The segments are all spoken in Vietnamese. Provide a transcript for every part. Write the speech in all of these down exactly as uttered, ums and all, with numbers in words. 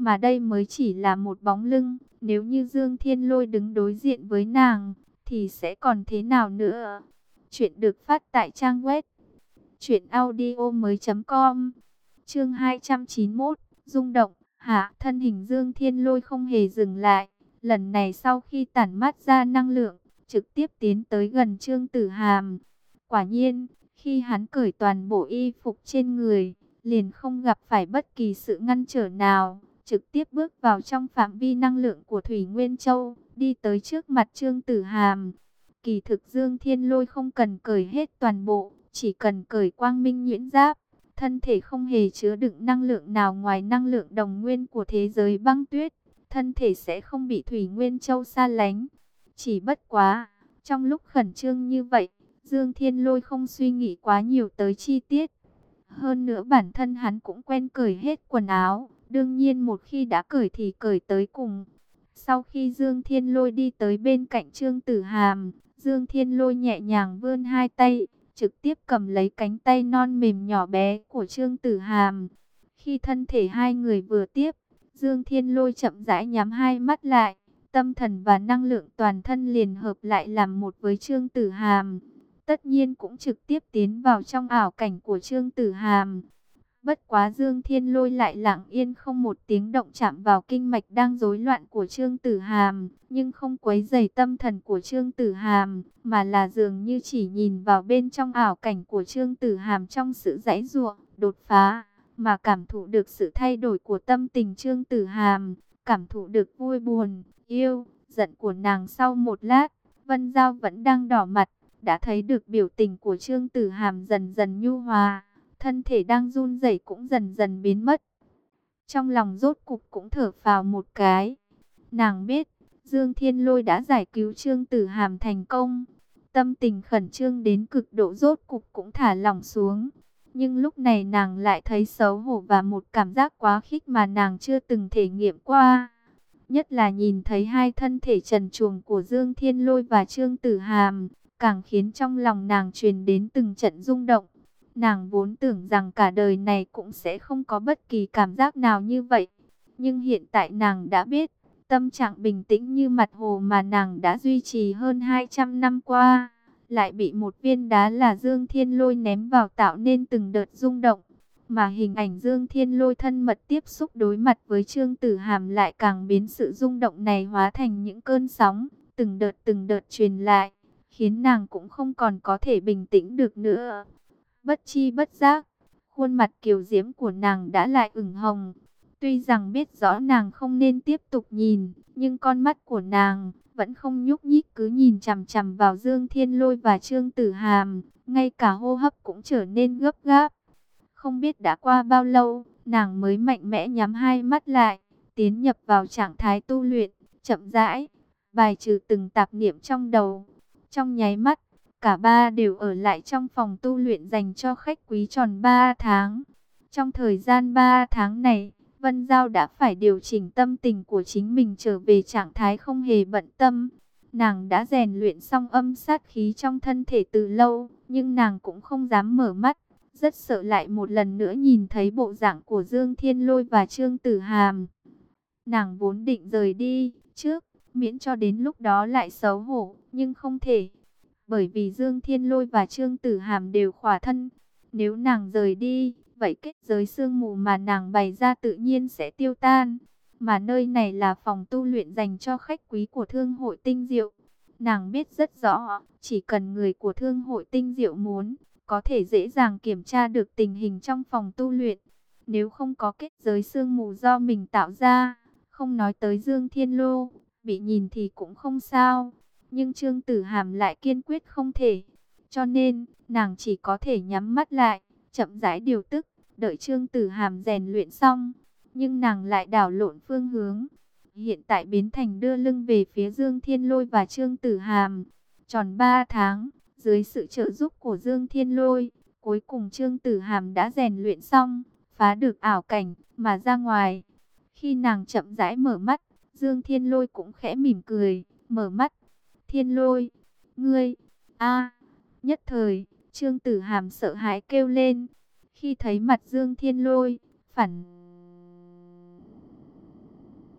mà đây mới chỉ là một bóng lưng. Nếu như Dương Thiên Lôi đứng đối diện với nàng, thì sẽ còn thế nào nữa? Chuyện được phát tại trang web truyện audio mới chấm com. Chương hai trăm chín mươi mốt, rung động. Hạ, thân hình Dương Thiên Lôi không hề dừng lại. Lần này sau khi tản mát ra năng lượng, trực tiếp tiến tới gần Trương Tử Hàm. Quả nhiên, khi hắn cởi toàn bộ y phục trên người, liền không gặp phải bất kỳ sự ngăn trở nào, trực tiếp bước vào trong phạm vi năng lượng của Thủy Nguyên Châu, đi tới trước mặt Trương Tử Hàm. Kỳ thực Dương Thiên Lôi không cần cởi hết toàn bộ, chỉ cần cởi Quang Minh Nhuyễn Giáp. Thân thể không hề chứa đựng năng lượng nào ngoài năng lượng đồng nguyên của thế giới băng tuyết. Thân thể sẽ không bị Thủy Nguyên Châu xa lánh. Chỉ bất quá, trong lúc khẩn trương như vậy, Dương Thiên Lôi không suy nghĩ quá nhiều tới chi tiết. Hơn nữa bản thân hắn cũng quen cởi hết quần áo. Đương nhiên một khi đã cởi thì cởi tới cùng. Sau khi Dương Thiên Lôi đi tới bên cạnh Trương Tử Hàm, Dương Thiên Lôi nhẹ nhàng vươn hai tay, trực tiếp cầm lấy cánh tay non mềm nhỏ bé của Trương Tử Hàm. Khi thân thể hai người vừa tiếp, Dương Thiên Lôi chậm rãi nhắm hai mắt lại, tâm thần và năng lượng toàn thân liền hợp lại làm một với Trương Tử Hàm. Tất nhiên cũng trực tiếp tiến vào trong ảo cảnh của Trương Tử Hàm. Bất quá Dương Thiên Lôi lại lặng yên không một tiếng động chạm vào kinh mạch đang rối loạn của Trương Tử Hàm, nhưng không quấy rầy tâm thần của Trương Tử Hàm, mà là dường như chỉ nhìn vào bên trong ảo cảnh của Trương Tử Hàm trong sự giãy giụa, đột phá, mà cảm thụ được sự thay đổi của tâm tình Trương Tử Hàm, cảm thụ được vui buồn, yêu, giận của nàng. Sau một lát, Vân Giao vẫn đang đỏ mặt, đã thấy được biểu tình của Trương Tử Hàm dần dần nhu hòa. Thân thể đang run rẩy cũng dần dần biến mất. Trong lòng rốt cục cũng thở phào một cái. Nàng biết, Dương Thiên Lôi đã giải cứu Trương Tử Hàm thành công. Tâm tình khẩn trương đến cực độ rốt cục cũng thả lỏng xuống. Nhưng lúc này nàng lại thấy xấu hổ và một cảm giác quá khích mà nàng chưa từng thể nghiệm qua. Nhất là nhìn thấy hai thân thể trần truồng của Dương Thiên Lôi và Trương Tử Hàm, càng khiến trong lòng nàng truyền đến từng trận rung động. Nàng vốn tưởng rằng cả đời này cũng sẽ không có bất kỳ cảm giác nào như vậy. Nhưng hiện tại nàng đã biết, tâm trạng bình tĩnh như mặt hồ mà nàng đã duy trì hơn hai trăm năm qua, lại bị một viên đá là Dương Thiên Lôi ném vào tạo nên từng đợt rung động. Mà hình ảnh Dương Thiên Lôi thân mật tiếp xúc đối mặt với Trương Tử Hàm lại càng biến sự rung động này hóa thành những cơn sóng, từng đợt từng đợt truyền lại, khiến nàng cũng không còn có thể bình tĩnh được nữa. Bất chi bất giác, khuôn mặt kiều diễm của nàng đã lại ửng hồng. Tuy rằng biết rõ nàng không nên tiếp tục nhìn, nhưng con mắt của nàng vẫn không nhúc nhích, cứ nhìn chằm chằm vào Dương Thiên Lôi và Trương Tử Hàm, ngay cả hô hấp cũng trở nên gấp gáp. Không biết đã qua bao lâu, nàng mới mạnh mẽ nhắm hai mắt lại, tiến nhập vào trạng thái tu luyện, chậm rãi, bài trừ từng tạp niệm trong đầu. Trong nháy mắt, cả ba đều ở lại trong phòng tu luyện dành cho khách quý tròn ba tháng. Trong thời gian ba tháng này, Vân Giao đã phải điều chỉnh tâm tình của chính mình trở về trạng thái không hề bận tâm. Nàng đã rèn luyện xong âm sát khí trong thân thể từ lâu, nhưng nàng cũng không dám mở mắt, rất sợ lại một lần nữa nhìn thấy bộ dạng của Dương Thiên Lôi và Trương Tử Hàm. Nàng vốn định rời đi trước, miễn cho đến lúc đó lại xấu hổ, nhưng không thể. Bởi vì Dương Thiên Lôi và Trương Tử Hàm đều khỏa thân. Nếu nàng rời đi, vậy kết giới sương mù mà nàng bày ra tự nhiên sẽ tiêu tan. Mà nơi này là phòng tu luyện dành cho khách quý của Thương hội Tinh Diệu. Nàng biết rất rõ, chỉ cần người của Thương hội Tinh Diệu muốn, có thể dễ dàng kiểm tra được tình hình trong phòng tu luyện. Nếu không có kết giới sương mù do mình tạo ra, không nói tới Dương Thiên Lô, bị nhìn thì cũng không sao. Nhưng Trương Tử Hàm lại kiên quyết không thể. Cho nên, nàng chỉ có thể nhắm mắt lại, chậm rãi điều tức, đợi Trương Tử Hàm rèn luyện xong. Nhưng nàng lại đảo lộn phương hướng. Hiện tại biến thành đưa lưng về phía Dương Thiên Lôi và Trương Tử Hàm. Tròn ba tháng, dưới sự trợ giúp của Dương Thiên Lôi, cuối cùng Trương Tử Hàm đã rèn luyện xong, phá được ảo cảnh, mà ra ngoài. Khi nàng chậm rãi mở mắt, Dương Thiên Lôi cũng khẽ mỉm cười, mở mắt. Thiên Lôi, ngươi, a nhất thời, Trương Tử Hàm sợ hãi kêu lên. Khi thấy mặt Dương Thiên Lôi, phản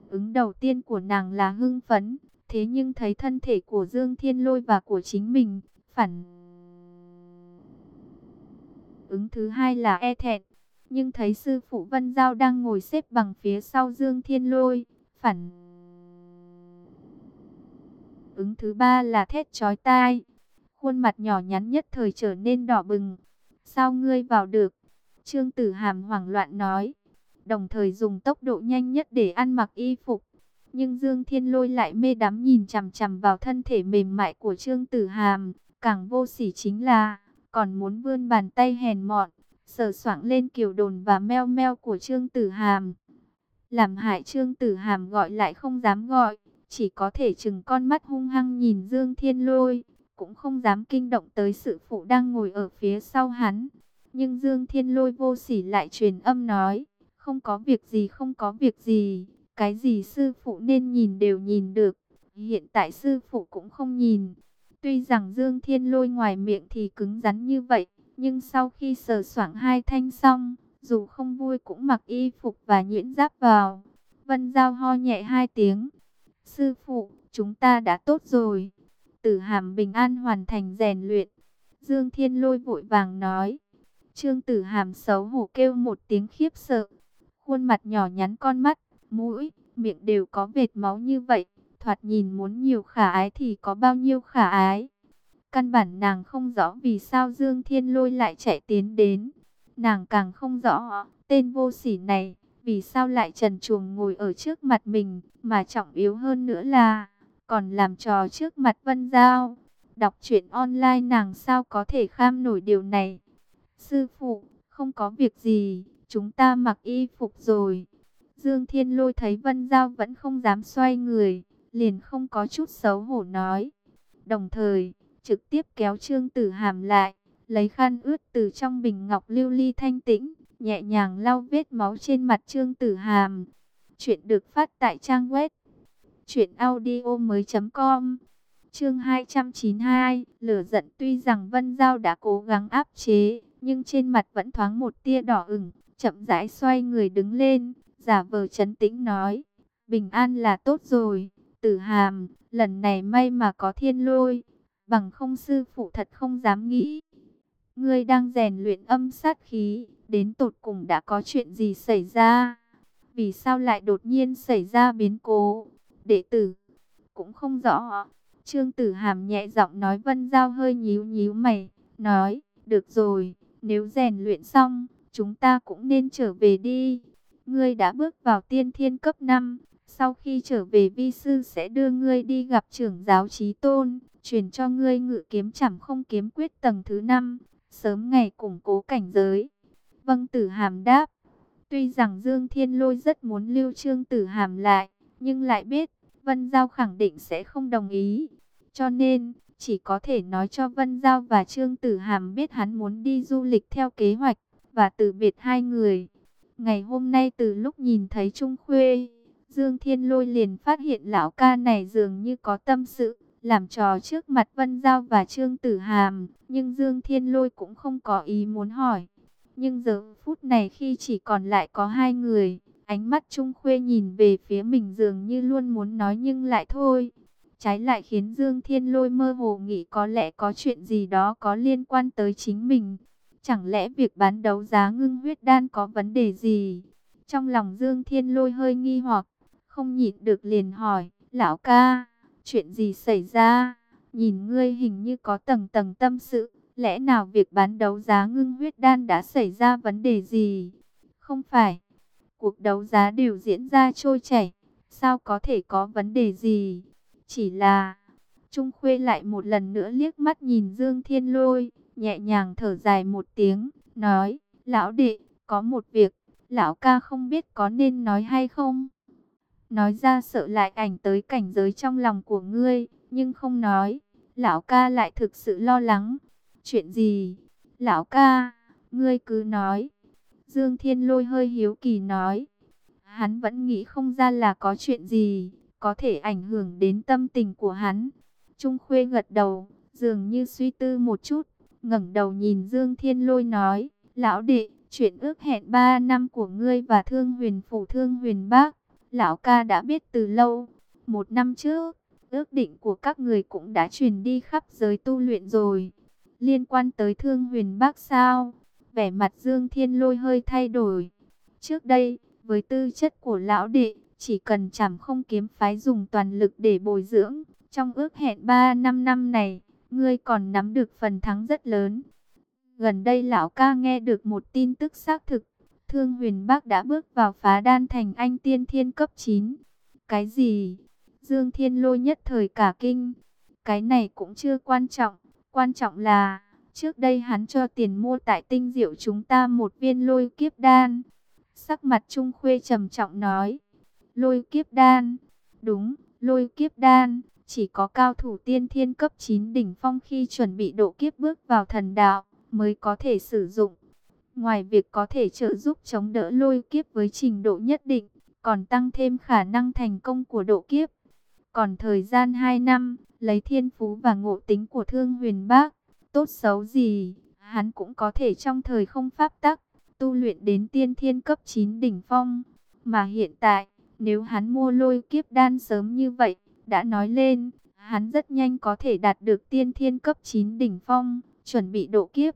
Ứng đầu tiên của nàng là hưng phấn, thế nhưng thấy thân thể của Dương Thiên Lôi và của chính mình, phản ứng thứ hai là e thẹn. Nhưng thấy sư phụ Vân Giao đang ngồi xếp bằng phía sau Dương Thiên Lôi, phản ứng thứ ba là thét chói tai. Khuôn mặt nhỏ nhắn nhất thời trở nên đỏ bừng. Sao ngươi vào được? Trương Tử Hàm hoảng loạn nói, đồng thời dùng tốc độ nhanh nhất để ăn mặc y phục. Nhưng Dương Thiên Lôi lại mê đắm nhìn chằm chằm vào thân thể mềm mại của Trương Tử Hàm. Càng vô sỉ chính là, còn muốn vươn bàn tay hèn mọn, sờ soạng lên kiều đồn và meo meo của Trương Tử Hàm. Làm hại Trương Tử Hàm gọi lại không dám gọi, chỉ có thể trừng con mắt hung hăng nhìn Dương Thiên Lôi, cũng không dám kinh động tới sự phụ đang ngồi ở phía sau hắn. Nhưng Dương Thiên Lôi vô sỉ lại truyền âm nói, không có việc gì, không có việc gì, cái gì sư phụ nên nhìn đều nhìn được, hiện tại sư phụ cũng không nhìn. Tuy rằng Dương Thiên Lôi ngoài miệng thì cứng rắn như vậy, nhưng sau khi sờ soạng hai thanh xong, dù không vui cũng mặc y phục và nhuyễn giáp vào. Vân Giao ho nhẹ hai tiếng, sư phụ, chúng ta đã tốt rồi. Tử Hàm bình an hoàn thành rèn luyện. Dương Thiên Lôi vội vàng nói. Trương Tử Hàm xấu hổ kêu một tiếng khiếp sợ. Khuôn mặt nhỏ nhắn, con mắt, mũi, miệng đều có vệt máu như vậy. Thoạt nhìn muốn nhiều khả ái thì có bao nhiêu khả ái. Căn bản nàng không rõ vì sao Dương Thiên Lôi lại chạy tiến đến. Nàng càng không rõ tên vô sỉ này vì sao lại trần truồng ngồi ở trước mặt mình, mà trọng yếu hơn nữa là còn làm trò trước mặt Vân Giao. Đọc truyện online nàng sao có thể kham nổi điều này. Sư phụ, không có việc gì, chúng ta mặc y phục rồi. Dương Thiên Lôi thấy Vân Giao vẫn không dám xoay người, liền không có chút xấu hổ nói. Đồng thời, trực tiếp kéo Trương Tử Hàm lại, lấy khăn ướt từ trong bình ngọc lưu ly thanh tĩnh, nhẹ nhàng lau vết máu trên mặt Trương Tử Hàm. Chuyện được phát tại trang web truyện audio mới chấm com. Chương hai trăm chín mươi hai, lửa giận. Tuy rằng Vân Giao đã cố gắng áp chế, nhưng trên mặt vẫn thoáng một tia đỏ ửng, chậm rãi xoay người đứng lên, giả vờ trấn tĩnh nói: "Bình an là tốt rồi, Tử Hàm, lần này may mà có Thiên Lôi, bằng không sư phụ thật không dám nghĩ. Ngươi đang rèn luyện âm sát khí, đến tột cùng đã có chuyện gì xảy ra? Vì sao lại đột nhiên xảy ra biến cố?" Đệ tử cũng không rõ. Trương Tử Hàm nhẹ giọng nói. Vân Giao hơi nhíu nhíu mày, nói: "Được rồi, nếu rèn luyện xong, chúng ta cũng nên trở về đi. Ngươi đã bước vào tiên thiên cấp năm, sau khi trở về vi sư sẽ đưa ngươi đi gặp trưởng giáo Chí Tôn, truyền cho ngươi Ngự Kiếm Trảm Không Kiếm Quyết tầng thứ năm, sớm ngày củng cố cảnh giới." Vâng. Tử Hàm đáp. Tuy rằng Dương Thiên Lôi rất muốn lưu Trương Tử Hàm lại, nhưng lại biết Vân Giao khẳng định sẽ không đồng ý, cho nên chỉ có thể nói cho Vân Giao và Trương Tử Hàm biết hắn muốn đi du lịch theo kế hoạch, và từ biệt hai người. Ngày hôm nay từ lúc nhìn thấy Trung Khuê, Dương Thiên Lôi liền phát hiện lão ca này dường như có tâm sự, làm trò trước mặt Vân Giao và Trương Tử Hàm, nhưng Dương Thiên Lôi cũng không có ý muốn hỏi. Nhưng giờ phút này khi chỉ còn lại có hai người, ánh mắt Trung Khuê nhìn về phía mình dường như luôn muốn nói nhưng lại thôi. Trái lại khiến Dương Thiên Lôi mơ hồ nghĩ có lẽ có chuyện gì đó có liên quan tới chính mình. Chẳng lẽ việc bán đấu giá ngưng huyết đan có vấn đề gì? Trong lòng Dương Thiên Lôi hơi nghi hoặc, không nhịn được liền hỏi: "Lão ca, chuyện gì xảy ra? Nhìn ngươi hình như có tầng tầng tâm sự, lẽ nào việc bán đấu giá ngưng huyết đan đã xảy ra vấn đề gì?" "Không phải, cuộc đấu giá đều diễn ra trôi chảy, sao có thể có vấn đề gì? Chỉ là..." Trung Khuê lại một lần nữa liếc mắt nhìn Dương Thiên Lôi, nhẹ nhàng thở dài một tiếng, nói: "Lão đệ, có một việc, lão ca không biết có nên nói hay không. Nói ra sợ lại ảnh tới cảnh giới trong lòng của ngươi, nhưng không nói, lão ca lại thực sự lo lắng." "Chuyện gì?" "Lão ca, ngươi cứ nói." Dương Thiên Lôi hơi hiếu kỳ nói. Hắn vẫn nghĩ không ra là có chuyện gì có thể ảnh hưởng đến tâm tình của hắn. Trung Khuê gật đầu, dường như suy tư một chút, ngẩng đầu nhìn Dương Thiên Lôi nói: "Lão đệ, chuyện ước hẹn ba năm của ngươi và Thương Huyền Phủ Thương Huyền Bác, lão ca đã biết từ lâu. Một năm trước, ước định của các người cũng đã truyền đi khắp giới tu luyện rồi. Liên quan tới Thương Huyền Bác sao? Vẻ mặt Dương Thiên Lôi hơi thay đổi. Trước đây, với tư chất của lão đệ, chỉ cần Trảm Không kiếm phái dùng toàn lực để bồi dưỡng, trong ước hẹn ba năm năm này, ngươi còn nắm được phần thắng rất lớn. Gần đây lão ca nghe được một tin tức xác thực, Thương Huyền Bác đã bước vào phá đan thành anh tiên thiên cấp chín. Cái gì? Dương Thiên Lôi nhất thời cả kinh. Cái này cũng chưa quan trọng, quan trọng là trước đây hắn cho tiền mua tại Tinh Diệu chúng ta một viên lôi kiếp đan. Sắc mặt Trung Khuê trầm trọng nói, lôi kiếp đan, đúng, lôi kiếp đan, chỉ có cao thủ tiên thiên cấp chín đỉnh phong khi chuẩn bị độ kiếp bước vào thần đạo mới có thể sử dụng. Ngoài việc có thể trợ giúp chống đỡ lôi kiếp với trình độ nhất định, còn tăng thêm khả năng thành công của độ kiếp. Còn thời gian hai năm, lấy thiên phú và ngộ tính của Thương Huyền Bác, tốt xấu gì, hắn cũng có thể trong thời không pháp tắc, tu luyện đến tiên thiên cấp chín đỉnh phong. Mà hiện tại, nếu hắn mua lôi kiếp đan sớm như vậy, đã nói lên, hắn rất nhanh có thể đạt được tiên thiên cấp chín đỉnh phong, chuẩn bị độ kiếp.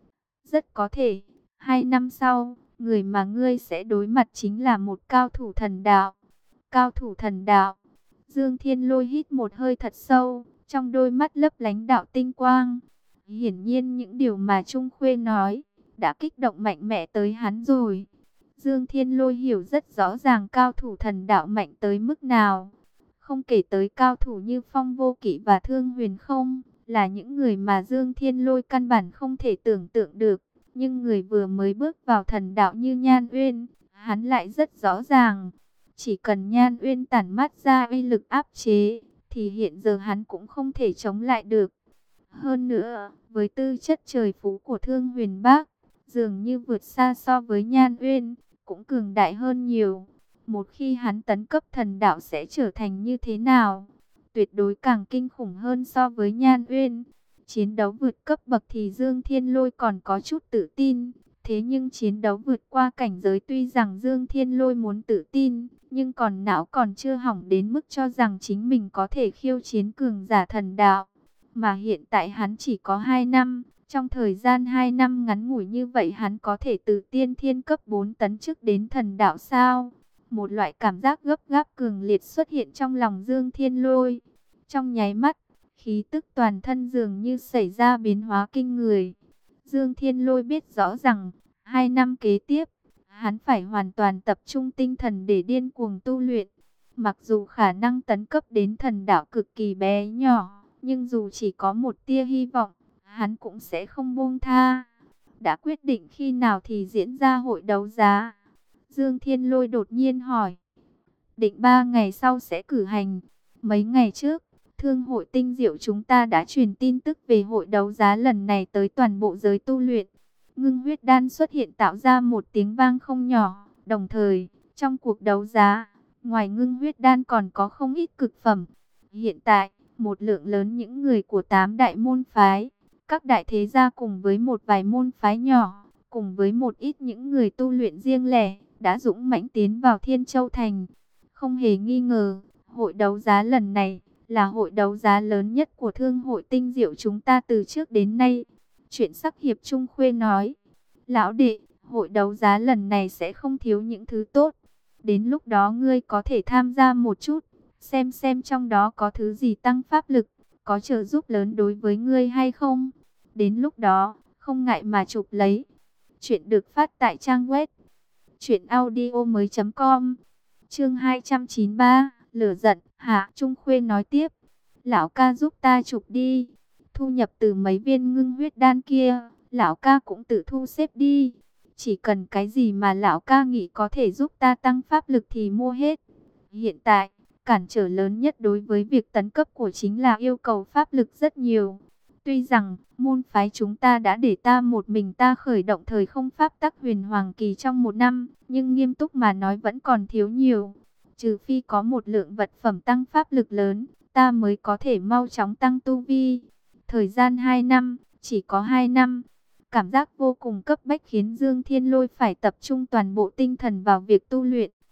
Rất có thể, hai năm sau, người mà ngươi sẽ đối mặt chính là một cao thủ thần đạo. Cao thủ thần đạo. Dương Thiên Lôi hít một hơi thật sâu, trong đôi mắt lấp lánh đạo tinh quang. Hiển nhiên những điều mà Trung Khuê nói, đã kích động mạnh mẽ tới hắn rồi. Dương Thiên Lôi hiểu rất rõ ràng cao thủ thần đạo mạnh tới mức nào. Không kể tới cao thủ như Phong Vô Kỵ và Thương Huyền Không, là những người mà Dương Thiên Lôi căn bản không thể tưởng tượng được. Nhưng người vừa mới bước vào thần đạo như Nhan Uyên, hắn lại rất rõ ràng. Chỉ cần Nhan Uyên tản mát ra uy lực áp chế, thì hiện giờ hắn cũng không thể chống lại được. Hơn nữa, với tư chất trời phú của Thương Huyền Bác, dường như vượt xa so với Nhan Uyên, cũng cường đại hơn nhiều. Một khi hắn tấn cấp thần đạo sẽ trở thành như thế nào? Tuyệt đối càng kinh khủng hơn so với Nhan Uyên. Chiến đấu vượt cấp bậc thì Dương Thiên Lôi còn có chút tự tin. Thế nhưng chiến đấu vượt qua cảnh giới tuy rằng Dương Thiên Lôi muốn tự tin, nhưng còn não còn chưa hỏng đến mức cho rằng chính mình có thể khiêu chiến cường giả thần đạo. Mà hiện tại hắn chỉ có hai năm, trong thời gian hai năm ngắn ngủi như vậy hắn có thể từ tiên thiên cấp bốn tấn chức đến thần đạo sao? Một loại cảm giác gấp gáp cường liệt xuất hiện trong lòng Dương Thiên Lôi. Trong nháy mắt, khí tức toàn thân dường như xảy ra biến hóa kinh người. Dương Thiên Lôi biết rõ rằng, hai năm kế tiếp, hắn phải hoàn toàn tập trung tinh thần để điên cuồng tu luyện. Mặc dù khả năng tấn cấp đến thần đạo cực kỳ bé nhỏ, nhưng dù chỉ có một tia hy vọng, hắn cũng sẽ không buông tha. Đã quyết định khi nào thì diễn ra hội đấu giá? Dương Thiên Lôi đột nhiên hỏi. Định ba ngày sau sẽ cử hành. Mấy ngày trước, Thương hội Tinh Diệu chúng ta đã truyền tin tức về hội đấu giá lần này tới toàn bộ giới tu luyện. Ngưng huyết đan xuất hiện tạo ra một tiếng vang không nhỏ. Đồng thời, trong cuộc đấu giá, ngoài ngưng huyết đan còn có không ít cực phẩm. Hiện tại, một lượng lớn những người của tám đại môn phái, các đại thế gia cùng với một vài môn phái nhỏ, cùng với một ít những người tu luyện riêng lẻ, đã dũng mãnh tiến vào Thiên Châu Thành. Không hề nghi ngờ, hội đấu giá lần này là hội đấu giá lớn nhất của Thương hội Tinh Diệu chúng ta từ trước đến nay. Chuyện sắc hiệp Trung Khuê nói, lão đệ, hội đấu giá lần này sẽ không thiếu những thứ tốt. Đến lúc đó ngươi có thể tham gia một chút, xem xem trong đó có thứ gì tăng pháp lực, có trợ giúp lớn đối với ngươi hay không. Đến lúc đó, không ngại mà chụp lấy. Chuyện được phát tại trang web truyện audio mới chấm com. Chương hai trăm chín mươi ba, lửa giận. Hạ Trung Khuê nói tiếp, lão ca giúp ta chụp đi. Thu nhập từ mấy viên ngưng huyết đan kia, lão ca cũng tự thu xếp đi. Chỉ cần cái gì mà lão ca nghĩ có thể giúp ta tăng pháp lực thì mua hết. Hiện tại, cản trở lớn nhất đối với việc tấn cấp của chính là yêu cầu pháp lực rất nhiều. Tuy rằng, môn phái chúng ta đã để ta một mình ta khởi động thời không pháp tắc huyền hoàng kỳ trong một năm, nhưng nghiêm túc mà nói vẫn còn thiếu nhiều. Trừ phi có một lượng vật phẩm tăng pháp lực lớn, ta mới có thể mau chóng tăng tu vi. Thời gian hai năm, chỉ có hai năm. Cảm giác vô cùng cấp bách khiến Dương Thiên Lôi phải tập trung toàn bộ tinh thần vào việc tu luyện.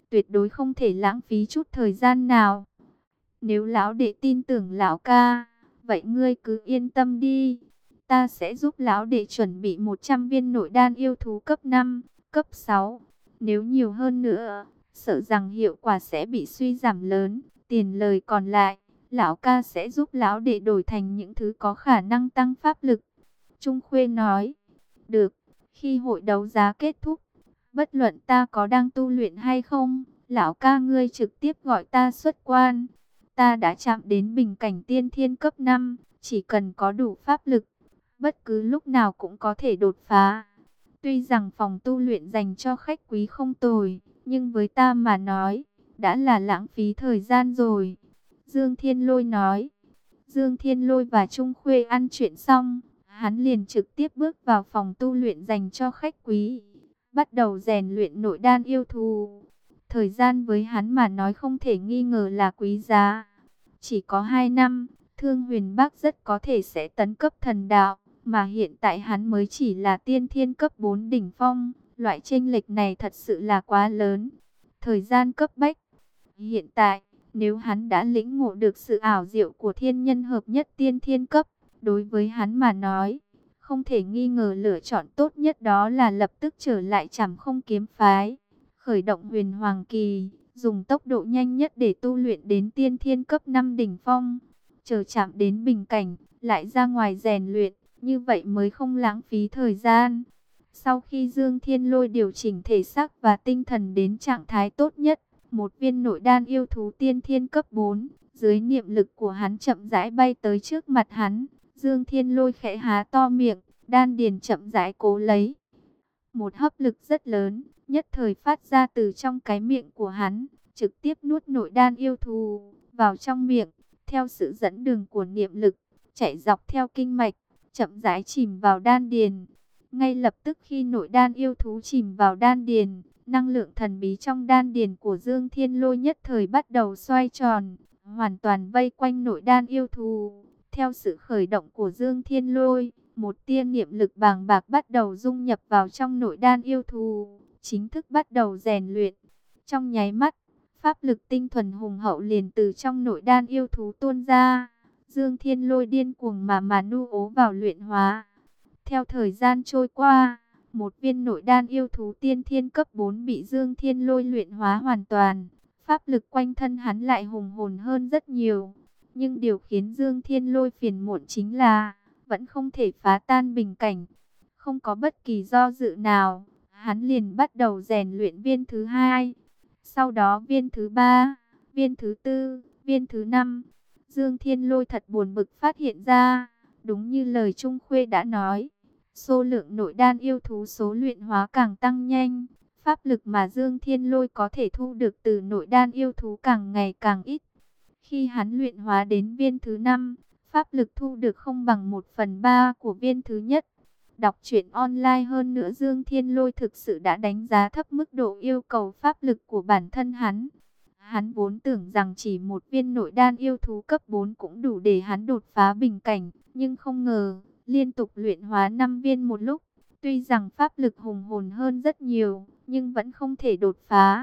tuyệt đối không thể lãng phí chút thời gian nào. Nếu lão đệ tin tưởng lão ca, vậy ngươi cứ yên tâm đi. Ta sẽ giúp lão đệ chuẩn bị một trăm viên nội đan yêu thú cấp năm, cấp sáu. Nếu nhiều hơn nữa, sợ rằng hiệu quả sẽ bị suy giảm lớn. Tiền lời còn lại, lão ca sẽ giúp lão đệ đổi thành những thứ có khả năng tăng pháp lực. Trung Khuê nói, được, khi hội đấu giá kết thúc, bất luận ta có đang tu luyện hay không, lão ca ngươi trực tiếp gọi ta xuất quan. Ta đã chạm đến bình cảnh tiên thiên cấp năm, chỉ cần có đủ pháp lực, bất cứ lúc nào cũng có thể đột phá. Tuy rằng phòng tu luyện dành cho khách quý không tồi, nhưng với ta mà nói, đã là lãng phí thời gian rồi. Dương Thiên Lôi nói. Dương Thiên Lôi và Trung Khuê ăn chuyện xong, hắn liền trực tiếp bước vào phòng tu luyện dành cho khách quý, bắt đầu rèn luyện nội đan yêu thú. Thời gian với hắn mà nói không thể nghi ngờ là quý giá. Chỉ có hai năm, Thương Huyền Bắc rất có thể sẽ tấn cấp thần đạo, mà hiện tại hắn mới chỉ là tiên thiên cấp bốn đỉnh phong. Loại chênh lệch này thật sự là quá lớn. Thời gian cấp bách. Hiện tại, nếu hắn đã lĩnh ngộ được sự ảo diệu của thiên nhân hợp nhất tiên thiên cấp, đối với hắn mà nói, không thể nghi ngờ lựa chọn tốt nhất đó là lập tức trở lại Trảm Không kiếm phái, khởi động Huyền Hoàng kỳ, dùng tốc độ nhanh nhất để tu luyện đến tiên thiên cấp năm đỉnh phong, chờ chạm đến bình cảnh, lại ra ngoài rèn luyện, như vậy mới không lãng phí thời gian. Sau khi Dương Thiên Lôi điều chỉnh thể xác và tinh thần đến trạng thái tốt nhất, một viên nội đan yêu thú tiên thiên cấp bốn, dưới niệm lực của hắn chậm rãi bay tới trước mặt hắn. Dương Thiên Lôi khẽ há to miệng, đan điền chậm rãi cố lấy. Một hấp lực rất lớn, nhất thời phát ra từ trong cái miệng của hắn, trực tiếp nuốt nội đan yêu thú vào trong miệng, theo sự dẫn đường của niệm lực, chạy dọc theo kinh mạch, chậm rãi chìm vào đan điền. Ngay lập tức khi nội đan yêu thú chìm vào đan điền, năng lượng thần bí trong đan điền của Dương Thiên Lôi nhất thời bắt đầu xoay tròn, hoàn toàn vây quanh nội đan yêu thú. Theo sự khởi động của Dương Thiên Lôi, một tia niệm lực bàng bạc bắt đầu dung nhập vào trong nội đan yêu thú, chính thức bắt đầu rèn luyện. Trong nháy mắt, pháp lực tinh thuần hùng hậu liền từ trong nội đan yêu thú tuôn ra. Dương Thiên Lôi điên cuồng mà mà nu ố vào luyện hóa. Theo thời gian trôi qua, một viên nội đan yêu thú tiên thiên cấp bốn bị Dương Thiên Lôi luyện hóa hoàn toàn. Pháp lực quanh thân hắn lại hùng hồn hơn rất nhiều. Nhưng điều khiến Dương Thiên Lôi phiền muộn chính là vẫn không thể phá tan bình cảnh. Không có bất kỳ do dự nào, hắn liền bắt đầu rèn luyện viên thứ hai. Sau đó viên thứ ba, viên thứ tư, viên thứ năm. Dương Thiên Lôi thật buồn bực phát hiện ra, đúng như lời Trung Khuê đã nói, số lượng nội đan yêu thú số luyện hóa càng tăng nhanh, pháp lực mà Dương Thiên Lôi có thể thu được từ nội đan yêu thú càng ngày càng ít. Khi hắn luyện hóa đến viên thứ năm, pháp lực thu được không bằng một phần ba của viên thứ nhất. Đọc truyện online hơn nữa, Dương Thiên Lôi thực sự đã đánh giá thấp mức độ yêu cầu pháp lực của bản thân hắn. Hắn vốn tưởng rằng chỉ một viên nội đan yêu thú cấp bốn cũng đủ để hắn đột phá bình cảnh, nhưng không ngờ, liên tục luyện hóa năm viên một lúc. Tuy rằng pháp lực hùng hồn hơn rất nhiều, nhưng vẫn không thể đột phá.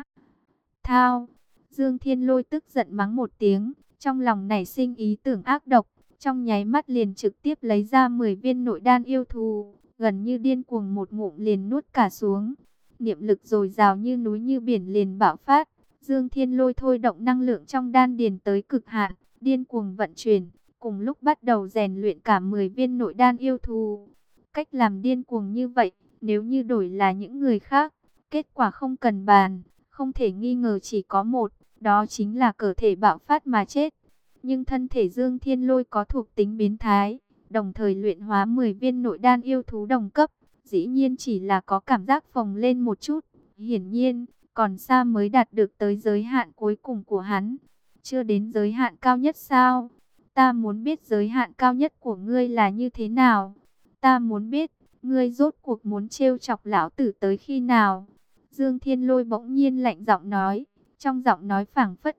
Thao, Dương Thiên Lôi tức giận mắng một tiếng, trong lòng nảy sinh ý tưởng ác độc, trong nháy mắt liền trực tiếp lấy ra mười viên nội đan yêu thú, gần như điên cuồng một ngụm liền nuốt cả xuống. Niệm lực dồi dào như núi như biển liền bạo phát. Dương Thiên Lôi thôi động năng lượng trong đan điền tới cực hạn, điên cuồng vận chuyển, cùng lúc bắt đầu rèn luyện cả mười viên nội đan yêu thú. Cách làm điên cuồng như vậy, nếu như đổi là những người khác, kết quả không cần bàn, không thể nghi ngờ chỉ có một, đó chính là cơ thể bạo phát mà chết. Nhưng thân thể Dương Thiên Lôi có thuộc tính biến thái, đồng thời luyện hóa mười viên nội đan yêu thú đồng cấp, dĩ nhiên chỉ là có cảm giác phồng lên một chút. Hiển nhiên, còn xa mới đạt được tới giới hạn cuối cùng của hắn. Chưa đến giới hạn cao nhất sao? Ta muốn biết giới hạn cao nhất của ngươi là như thế nào? Ta muốn biết, ngươi rốt cuộc muốn trêu chọc lão tử tới khi nào? Dương Thiên Lôi bỗng nhiên lạnh giọng nói, trong giọng nói phảng phất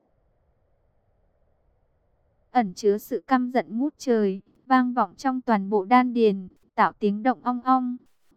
ẩn chứa sự căm giận ngút trời, vang vọng trong toàn bộ đan điền, tạo tiếng động ong ong.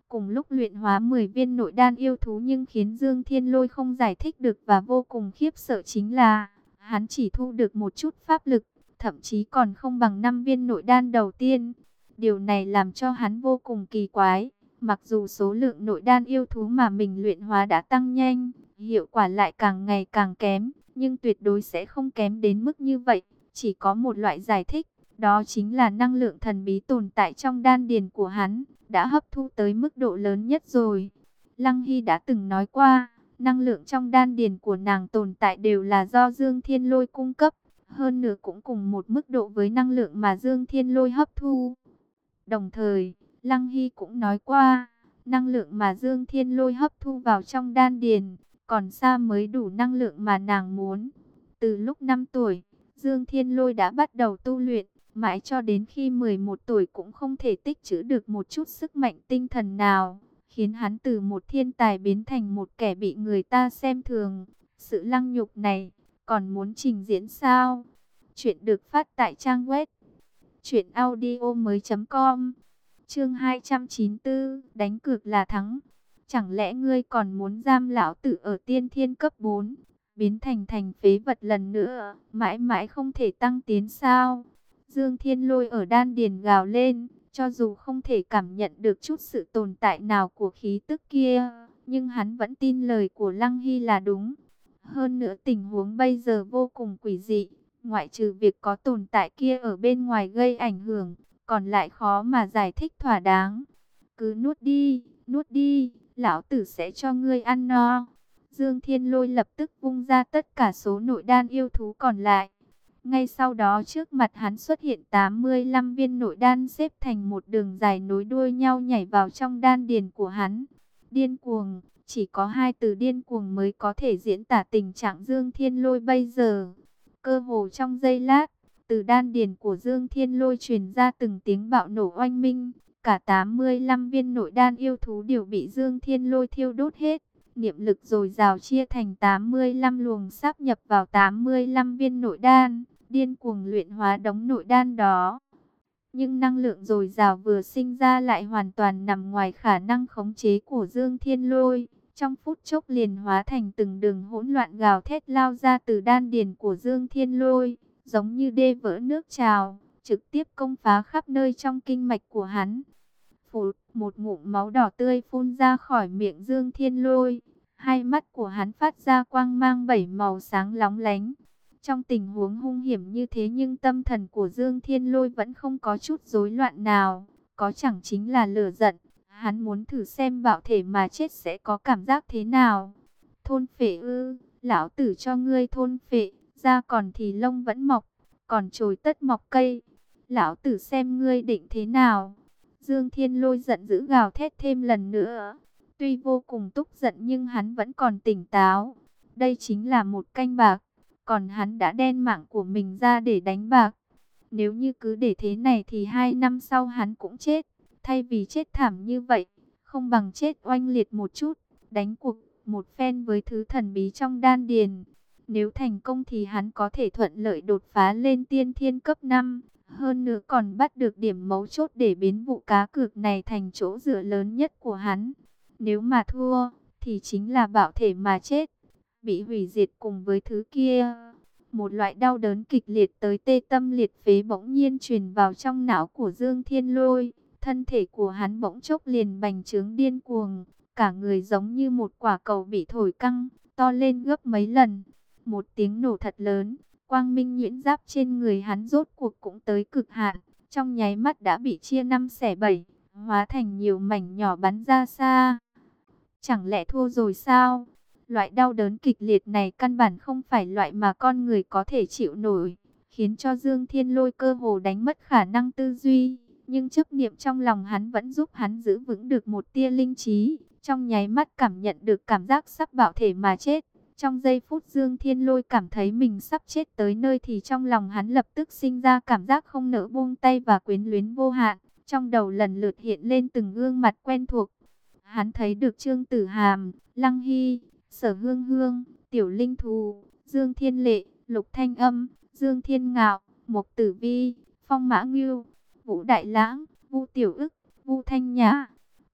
cùng lúc luyện hóa mười viên nội đan yêu thú, nhưng khiến Dương Thiên Lôi không giải thích được và vô cùng khiếp sợ chính là hắn chỉ thu được một chút pháp lực, thậm chí còn không bằng năm viên nội đan đầu tiên. Điều này làm cho hắn vô cùng kỳ quái. Mặc dù số lượng nội đan yêu thú mà mình luyện hóa đã tăng nhanh, hiệu quả lại càng ngày càng kém, nhưng tuyệt đối sẽ không kém đến mức như vậy. Chỉ có một loại giải thích, đó chính là năng lượng thần bí tồn tại trong đan điền của hắn đã hấp thu tới mức độ lớn nhất rồi. Lăng Hy đã từng nói qua, năng lượng trong đan điền của nàng tồn tại đều là do Dương Thiên Lôi cung cấp, hơn nữa cũng cùng một mức độ với năng lượng mà Dương Thiên Lôi hấp thu. Đồng thời, Lăng Hy cũng nói qua, năng lượng mà Dương Thiên Lôi hấp thu vào trong đan điền còn xa mới đủ năng lượng mà nàng muốn. Từ lúc năm tuổi, Dương Thiên Lôi đã bắt đầu tu luyện, mãi cho đến khi mười một tuổi cũng không thể tích trữ được một chút sức mạnh tinh thần nào, khiến hắn từ một thiên tài biến thành một kẻ bị người ta xem thường. Sự lăng nhục này, còn muốn trình diễn sao? Chuyện được phát tại trang web truyện audio mới chấm com. Chương hai trăm chín mươi tư, đánh cược là thắng. Chẳng lẽ ngươi còn muốn giam lão tử ở tiên thiên cấp bốn, biến thành thành phế vật lần nữa, mãi mãi không thể tăng tiến sao? Dương Thiên Lôi ở đan điền gào lên, cho dù không thể cảm nhận được chút sự tồn tại nào của khí tức kia, nhưng hắn vẫn tin lời của Lăng Hy là đúng. Hơn nữa tình huống bây giờ vô cùng quỷ dị, ngoại trừ việc có tồn tại kia ở bên ngoài gây ảnh hưởng, còn lại khó mà giải thích thỏa đáng. Cứ nuốt đi, nuốt đi, lão tử sẽ cho ngươi ăn no. Dương Thiên Lôi lập tức vung ra tất cả số nội đan yêu thú còn lại. Ngay sau đó trước mặt hắn xuất hiện tám mươi lăm viên nội đan xếp thành một đường dài nối đuôi nhau nhảy vào trong đan điền của hắn. Điên cuồng, chỉ có hai từ điên cuồng mới có thể diễn tả tình trạng Dương Thiên Lôi bây giờ. Cơ hồ trong giây lát, từ đan điền của Dương Thiên Lôi truyền ra từng tiếng bạo nổ oanh minh. Cả tám mươi lăm viên nội đan yêu thú đều bị Dương Thiên Lôi thiêu đốt hết. Niệm lực dồi dào chia thành tám mươi lăm luồng sáp nhập vào tám mươi lăm viên nội đan, điên cuồng luyện hóa đống nội đan đó. Nhưng năng lượng dồi dào vừa sinh ra lại hoàn toàn nằm ngoài khả năng khống chế của Dương Thiên Lôi. Trong phút chốc liền hóa thành từng đường hỗn loạn gào thét lao ra từ đan điền của Dương Thiên Lôi, giống như đê vỡ nước trào, trực tiếp công phá khắp nơi trong kinh mạch của hắn. Phụt, một ngụm máu đỏ tươi phun ra khỏi miệng Dương Thiên Lôi. Hai mắt của hắn phát ra quang mang bảy màu sáng lóng lánh. Trong tình huống hung hiểm như thế nhưng tâm thần của Dương Thiên Lôi vẫn không có chút rối loạn nào. Có chẳng chính là lửa giận. Hắn muốn thử xem bạo thể mà chết sẽ có cảm giác thế nào. Thôn phệ ư, lão tử cho ngươi thôn phệ, da còn thì lông vẫn mọc, còn chồi tất mọc cây. Lão tử xem ngươi định thế nào. Dương Thiên Lôi giận dữ gào thét thêm lần nữa. Tuy vô cùng tức giận nhưng hắn vẫn còn tỉnh táo. Đây chính là một canh bạc, còn hắn đã đen mạng của mình ra để đánh bạc. Nếu như cứ để thế này thì hai năm sau hắn cũng chết. Thay vì chết thảm như vậy, không bằng chết oanh liệt một chút, đánh cuộc một phen với thứ thần bí trong đan điền. Nếu thành công thì hắn có thể thuận lợi đột phá lên tiên thiên cấp năm. Hơn nữa còn bắt được điểm mấu chốt để biến vụ cá cược này thành chỗ dựa lớn nhất của hắn. Nếu mà thua, thì chính là bạo thể mà chết, bị hủy diệt cùng với thứ kia. Một loại đau đớn kịch liệt tới tê tâm liệt phế bỗng nhiên truyền vào trong não của Dương Thiên Lôi. Thân thể của hắn bỗng chốc liền bành trướng điên cuồng, cả người giống như một quả cầu bị thổi căng, to lên gấp mấy lần. Một tiếng nổ thật lớn, quang minh nhuyễn giáp trên người hắn rốt cuộc cũng tới cực hạn, trong nháy mắt đã bị chia năm xẻ bảy, hóa thành nhiều mảnh nhỏ bắn ra xa. Chẳng lẽ thua rồi sao? Loại đau đớn kịch liệt này căn bản không phải loại mà con người có thể chịu nổi, khiến cho Dương Thiên Lôi cơ hồ đánh mất khả năng tư duy. Nhưng chấp niệm trong lòng hắn vẫn giúp hắn giữ vững được một tia linh trí, trong nháy mắt cảm nhận được cảm giác sắp bạo thể mà chết. Trong giây phút Dương Thiên Lôi cảm thấy mình sắp chết tới nơi thì trong lòng hắn lập tức sinh ra cảm giác không nỡ buông tay và quyến luyến vô hạn. Trong đầu lần lượt hiện lên từng gương mặt quen thuộc. Hắn thấy được Trương Tử Hàm, Lăng Hy, Sở Hương Hương, Tiểu Linh Thù, Dương Thiên Lệ, Lục Thanh Âm, Dương Thiên Ngạo, Mộc Tử Vi, Phong Mã Ngưu, Vũ Đại Lãng, Vu Tiểu Ức, Vu Thanh Nhã.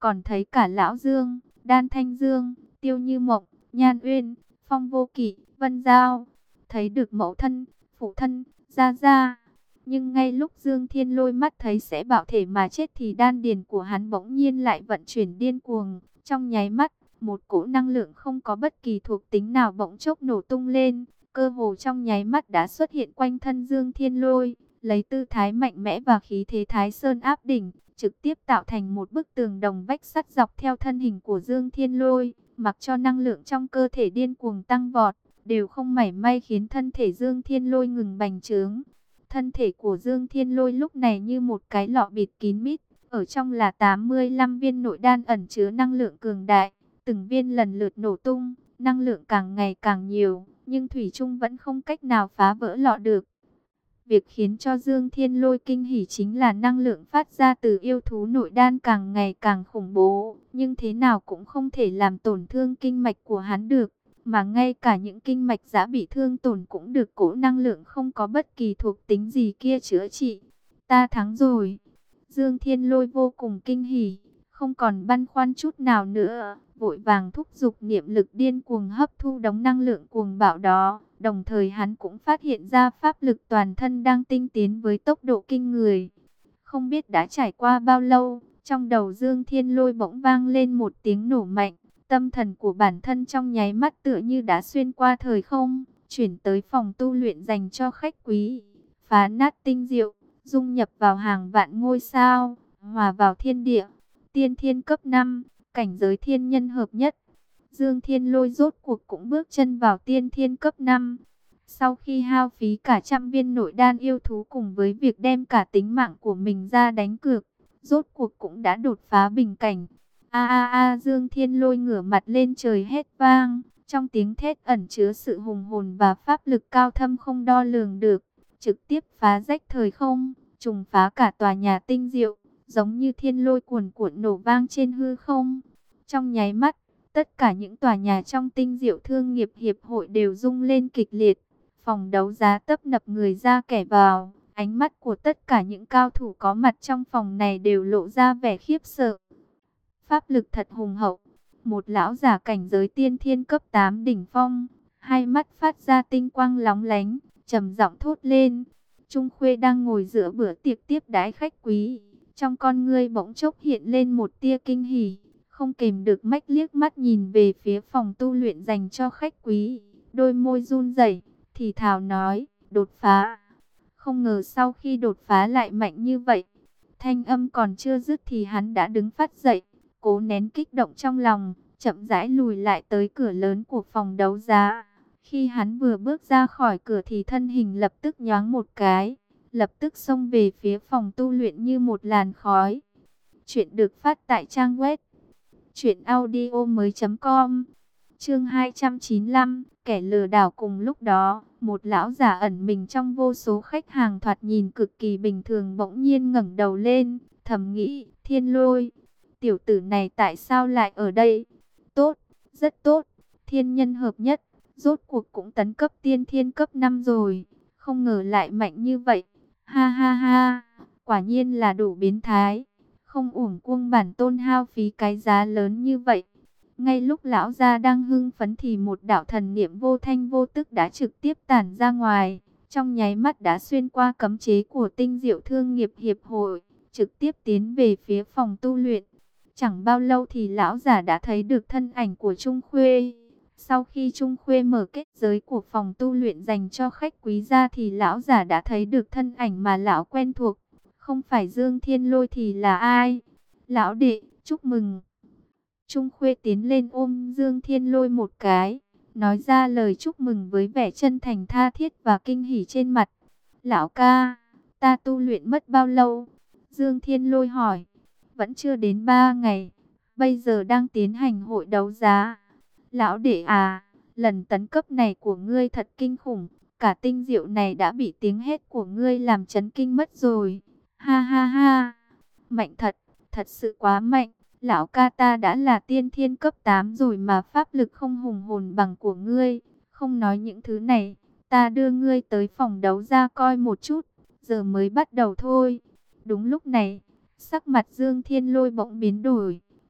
còn thấy cả Lão Dương, Đan Thanh Dương, Tiêu Như Mộng, Nhan Uyên, Phong Vô Kỵ, Vân Giao, thấy được mẫu thân, phụ thân, gia gia. Nhưng ngay lúc Dương Thiên Lôi mắt thấy sẽ bạo thể mà chết thì đan điền của hắn bỗng nhiên lại vận chuyển điên cuồng. Trong nháy mắt, một cỗ năng lượng không có bất kỳ thuộc tính nào bỗng chốc nổ tung lên. Cơ hồ trong nháy mắt đã xuất hiện quanh thân Dương Thiên Lôi, lấy tư thái mạnh mẽ và khí thế Thái Sơn áp đỉnh, trực tiếp tạo thành một bức tường đồng vách sắt dọc theo thân hình của Dương Thiên Lôi, mặc cho năng lượng trong cơ thể điên cuồng tăng vọt, đều không mảy may khiến thân thể Dương Thiên Lôi ngừng bành trướng. Thân thể của Dương Thiên Lôi lúc này như một cái lọ bịt kín mít, ở trong là tám mươi lăm viên nội đan ẩn chứa năng lượng cường đại, từng viên lần lượt nổ tung, năng lượng càng ngày càng nhiều, nhưng thủy chung vẫn không cách nào phá vỡ lọ được. Việc khiến cho Dương Thiên Lôi kinh hỉ chính là năng lượng phát ra từ yêu thú nội đan càng ngày càng khủng bố, nhưng thế nào cũng không thể làm tổn thương kinh mạch của hắn được, mà ngay cả những kinh mạch đã bị thương tổn cũng được cỗ năng lượng không có bất kỳ thuộc tính gì kia chữa trị. Ta thắng rồi. Dương Thiên Lôi vô cùng kinh hỉ, không còn băn khoăn chút nào nữa, vội vàng thúc giục niệm lực điên cuồng hấp thu đống năng lượng cuồng bạo đó. Đồng thời hắn cũng phát hiện ra pháp lực toàn thân đang tinh tiến với tốc độ kinh người. Không biết đã trải qua bao lâu, trong đầu Dương Thiên Lôi bỗng vang lên một tiếng nổ mạnh. Tâm thần của bản thân trong nháy mắt tựa như đã xuyên qua thời không, chuyển tới phòng tu luyện dành cho khách quý. Phá nát tinh diệu, dung nhập vào hàng vạn ngôi sao, hòa vào thiên địa. Tiên thiên cấp năm, cảnh giới thiên nhân hợp nhất. Dương Thiên Lôi rốt cuộc cũng bước chân vào tiên thiên cấp năm. Sau khi hao phí cả trăm viên nội đan yêu thú cùng với việc đem cả tính mạng của mình ra đánh cược, rốt cuộc cũng đã đột phá bình cảnh. A a a, Dương Thiên Lôi ngửa mặt lên trời hét vang, trong tiếng thét ẩn chứa sự hùng hồn và pháp lực cao thâm không đo lường được, trực tiếp phá rách thời không, trùng phá cả tòa nhà tinh diệu, giống như thiên lôi cuồn cuộn nổ vang trên hư không. Trong nháy mắt, tất cả những tòa nhà trong tinh diệu thương nghiệp hiệp hội đều rung lên kịch liệt. Phòng đấu giá tấp nập người ra kẻ vào, ánh mắt của tất cả những cao thủ có mặt trong phòng này đều lộ ra vẻ khiếp sợ. Pháp lực thật hùng hậu, một lão giả cảnh giới tiên thiên cấp tám đỉnh phong, hai mắt phát ra tinh quang lóng lánh, trầm giọng thốt lên. Trung Khuê đang ngồi giữa bữa tiệc tiếp đãi khách quý, trong con ngươi bỗng chốc hiện lên một tia kinh hỉ, không kềm được mách liếc mắt nhìn về phía phòng tu luyện dành cho khách quý, đôi môi run rẩy, thì thào nói, đột phá. Không ngờ sau khi đột phá lại mạnh như vậy. Thanh âm còn chưa dứt thì hắn đã đứng phát dậy, cố nén kích động trong lòng, chậm rãi lùi lại tới cửa lớn của phòng đấu giá. Khi hắn vừa bước ra khỏi cửa thì thân hình lập tức nhoáng một cái, lập tức xông về phía phòng tu luyện như một làn khói. Chuyện được phát tại trang web truyện audio mới chấm com. Chương hai trăm chín mươi lăm, kẻ lừa đảo. Cùng lúc đó, một lão giả ẩn mình trong vô số khách hàng thoạt nhìn cực kỳ bình thường bỗng nhiên ngẩng đầu lên, thầm nghĩ, Thiên Lôi, tiểu tử này tại sao lại ở đây? Tốt, rất tốt, thiên nhân hợp nhất, rốt cuộc cũng tấn cấp tiên thiên cấp năm rồi, không ngờ lại mạnh như vậy. Ha ha ha, quả nhiên là đủ biến thái, không uổng cuông bản tôn hao phí cái giá lớn như vậy. Ngay lúc lão gia đang hưng phấn thì một đạo thần niệm vô thanh vô tức đã trực tiếp tản ra ngoài, trong nháy mắt đã xuyên qua cấm chế của tinh diệu thương nghiệp hiệp hội, trực tiếp tiến về phía phòng tu luyện. Chẳng bao lâu thì lão giả đã thấy được thân ảnh của Trung Khuê. Sau khi Trung Khuê mở kết giới của phòng tu luyện dành cho khách quý ra thì lão giả đã thấy được thân ảnh mà lão quen thuộc. Không phải Dương Thiên Lôi thì là ai? Lão đệ, chúc mừng. Trung Khuê tiến lên ôm Dương Thiên Lôi một cái, nói ra lời chúc mừng với vẻ chân thành tha thiết và kinh hỉ trên mặt. Lão ca, ta tu luyện mất bao lâu? Dương Thiên Lôi hỏi. Vẫn chưa đến ba ngày, bây giờ đang tiến hành hội đấu giá. Lão đệ à, lần tấn cấp này của ngươi thật kinh khủng, cả tinh diệu này đã bị tiếng hét của ngươi làm chấn kinh mất rồi. Ha ha ha, mạnh thật, thật sự quá mạnh. Lão ca ta đã là tiên thiên cấp tám rồi mà pháp lực không hùng hồn bằng của ngươi. Không nói những thứ này, ta đưa ngươi tới phòng đấu ra coi một chút, giờ mới bắt đầu thôi. Đúng lúc này, sắc mặt Dương Thiên Lôi bỗng biến đổi,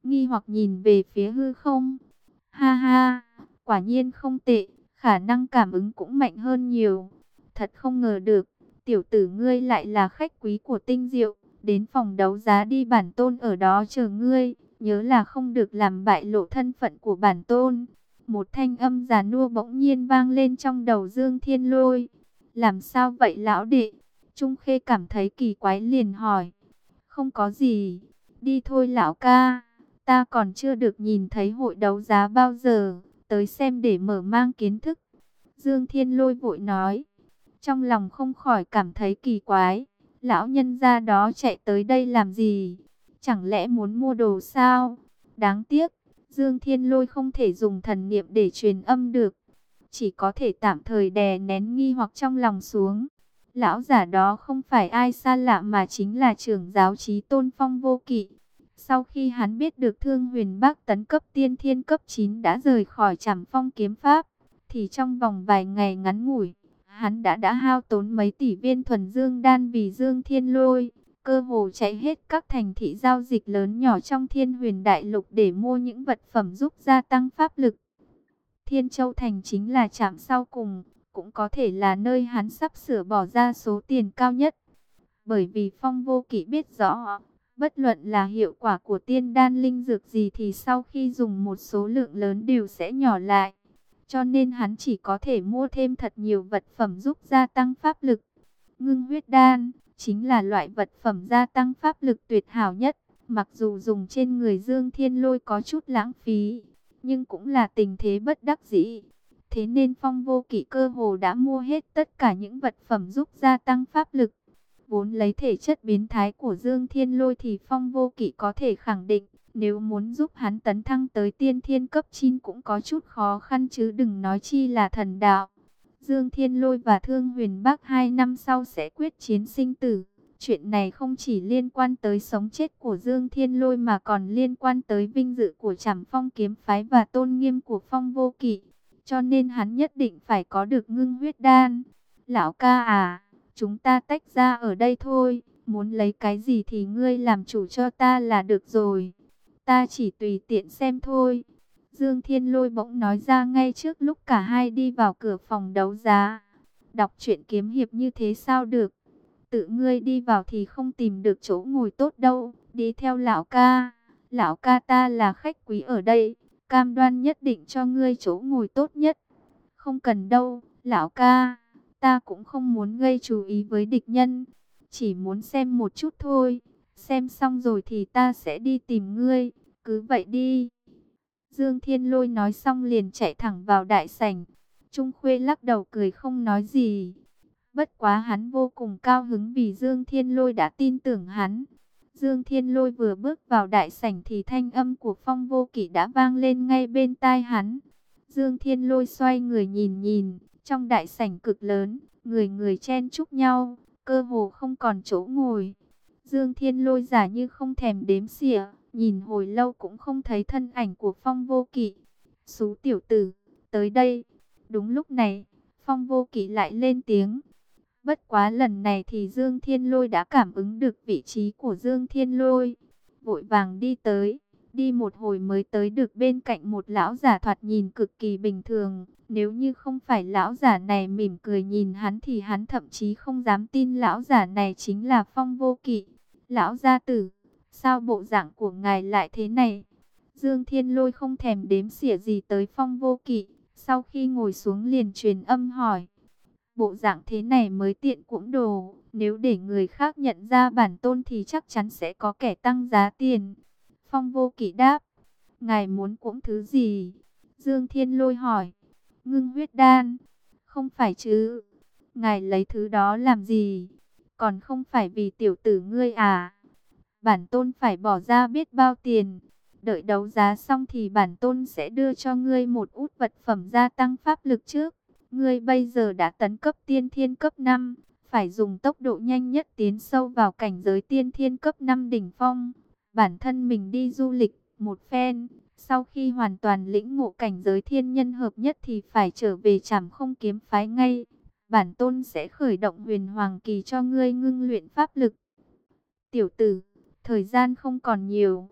nghi hoặc nhìn về phía hư không. Ha ha, quả nhiên không tệ, khả năng cảm ứng cũng mạnh hơn nhiều. Thật không ngờ được, tiểu tử ngươi lại là khách quý của Tinh Diệu, đến phòng đấu giá đi, bản tôn ở đó chờ ngươi, nhớ là không được làm bại lộ thân phận của bản tôn. Một thanh âm già nua bỗng nhiên vang lên trong đầu Dương Thiên Lôi. Làm sao vậy lão đệ? Trung Khê cảm thấy kỳ quái liền hỏi. Không có gì, đi thôi lão ca, ta còn chưa được nhìn thấy hội đấu giá bao giờ, tới xem để mở mang kiến thức. Dương Thiên Lôi vội nói, trong lòng không khỏi cảm thấy kỳ quái, lão nhân gia đó chạy tới đây làm gì? Chẳng lẽ muốn mua đồ sao? Đáng tiếc, Dương Thiên Lôi không thể dùng thần niệm để truyền âm được, chỉ có thể tạm thời đè nén nghi hoặc trong lòng xuống. Lão giả đó không phải ai xa lạ mà chính là trưởng giáo Chí Tôn Phong Vô Kỵ. Sau khi hắn biết được Thương Huyền Bác tấn cấp tiên thiên cấp chín đã rời khỏi Trảm Phong kiếm pháp, thì trong vòng vài ngày ngắn ngủi, hắn đã đã hao tốn mấy tỷ viên thuần dương đan vì Dương Thiên Lôi, cơ hồ chạy hết các thành thị giao dịch lớn nhỏ trong Thiên Huyền Đại Lục để mua những vật phẩm giúp gia tăng pháp lực. Thiên Châu Thành chính là trạm sau cùng, cũng có thể là nơi hắn sắp sửa bỏ ra số tiền cao nhất. Bởi vì Phong Vô Kỵ biết rõ, bất luận là hiệu quả của tiên đan linh dược gì thì sau khi dùng một số lượng lớn đều sẽ nhỏ lại. Cho nên hắn chỉ có thể mua thêm thật nhiều vật phẩm giúp gia tăng pháp lực. Ngưng huyết đan chính là loại vật phẩm gia tăng pháp lực tuyệt hảo nhất. Mặc dù dùng trên người Dương Thiên Lôi có chút lãng phí, nhưng cũng là tình thế bất đắc dĩ. Thế nên Phong Vô Kỵ cơ hồ đã mua hết tất cả những vật phẩm giúp gia tăng pháp lực. Vốn lấy thể chất biến thái của Dương Thiên Lôi thì Phong Vô Kỵ có thể khẳng định, nếu muốn giúp hắn tấn thăng tới tiên thiên cấp chín cũng có chút khó khăn chứ đừng nói chi là thần đạo. Dương Thiên Lôi và Thương Huyền Bác hai năm sau sẽ quyết chiến sinh tử. Chuyện này không chỉ liên quan tới sống chết của Dương Thiên Lôi mà còn liên quan tới vinh dự của Trảm Phong kiếm phái và tôn nghiêm của Phong Vô Kỵ. Cho nên hắn nhất định phải có được ngưng huyết đan. Lão ca à, chúng ta tách ra ở đây thôi. Muốn lấy cái gì thì ngươi làm chủ cho ta là được rồi. Ta chỉ tùy tiện xem thôi. Dương Thiên Lôi bỗng nói ra ngay trước lúc cả hai đi vào cửa phòng đấu giá. Đọc truyện kiếm hiệp như thế sao được? Tự ngươi đi vào thì không tìm được chỗ ngồi tốt đâu. Đi theo lão ca. Lão ca ta là khách quý ở đây, cam đoan nhất định cho ngươi chỗ ngồi tốt nhất. Không cần đâu, lão ca. Ta cũng không muốn gây chú ý với địch nhân. Chỉ muốn xem một chút thôi. Xem xong rồi thì ta sẽ đi tìm ngươi. Cứ vậy đi. Dương Thiên Lôi nói xong liền chạy thẳng vào đại sảnh. Trung Khuê lắc đầu cười không nói gì. Bất quá hắn vô cùng cao hứng vì Dương Thiên Lôi đã tin tưởng hắn. Dương Thiên Lôi vừa bước vào đại sảnh thì thanh âm của Phong Vô Kỵ đã vang lên ngay bên tai hắn. Dương Thiên Lôi xoay người nhìn nhìn, trong đại sảnh cực lớn, người người chen chúc nhau, cơ hồ không còn chỗ ngồi. Dương Thiên Lôi giả như không thèm đếm xỉa, nhìn hồi lâu cũng không thấy thân ảnh của Phong Vô Kỵ. Xú tiểu tử, tới đây. Đúng lúc này, Phong Vô Kỵ lại lên tiếng. Bất quá lần này thì Dương Thiên Lôi đã cảm ứng được vị trí của Dương Thiên Lôi. Vội vàng đi tới, đi một hồi mới tới được bên cạnh một lão giả thoạt nhìn cực kỳ bình thường. Nếu như không phải lão giả này mỉm cười nhìn hắn thì hắn thậm chí không dám tin lão giả này chính là Phong Vô Kỵ. Lão gia tử, sao bộ dạng của ngài lại thế này? Dương Thiên Lôi không thèm đếm xỉa gì tới Phong Vô Kỵ, sau khi ngồi xuống liền truyền âm hỏi. Bộ dạng thế này mới tiện cũng đồ, nếu để người khác nhận ra bản tôn thì chắc chắn sẽ có kẻ tăng giá tiền. Phong Vô Kỵ đáp, ngài muốn cũng thứ gì? Dương Thiên Lôi hỏi, ngưng huyết đan. Không phải chứ, ngài lấy thứ đó làm gì? Còn không phải vì tiểu tử ngươi à? Bản tôn phải bỏ ra biết bao tiền. Đợi đấu giá xong thì bản tôn sẽ đưa cho ngươi một út vật phẩm gia tăng pháp lực trước. Ngươi bây giờ đã tấn cấp tiên thiên cấp năm, phải dùng tốc độ nhanh nhất tiến sâu vào cảnh giới tiên thiên cấp năm đỉnh phong. Bản thân mình đi du lịch một phen, sau khi hoàn toàn lĩnh ngộ cảnh giới thiên nhân hợp nhất thì phải trở về Trảm Không kiếm phái ngay. Bản tôn sẽ khởi động Huyền Hoàng kỳ cho ngươi ngưng luyện pháp lực. Tiểu tử, thời gian không còn nhiều.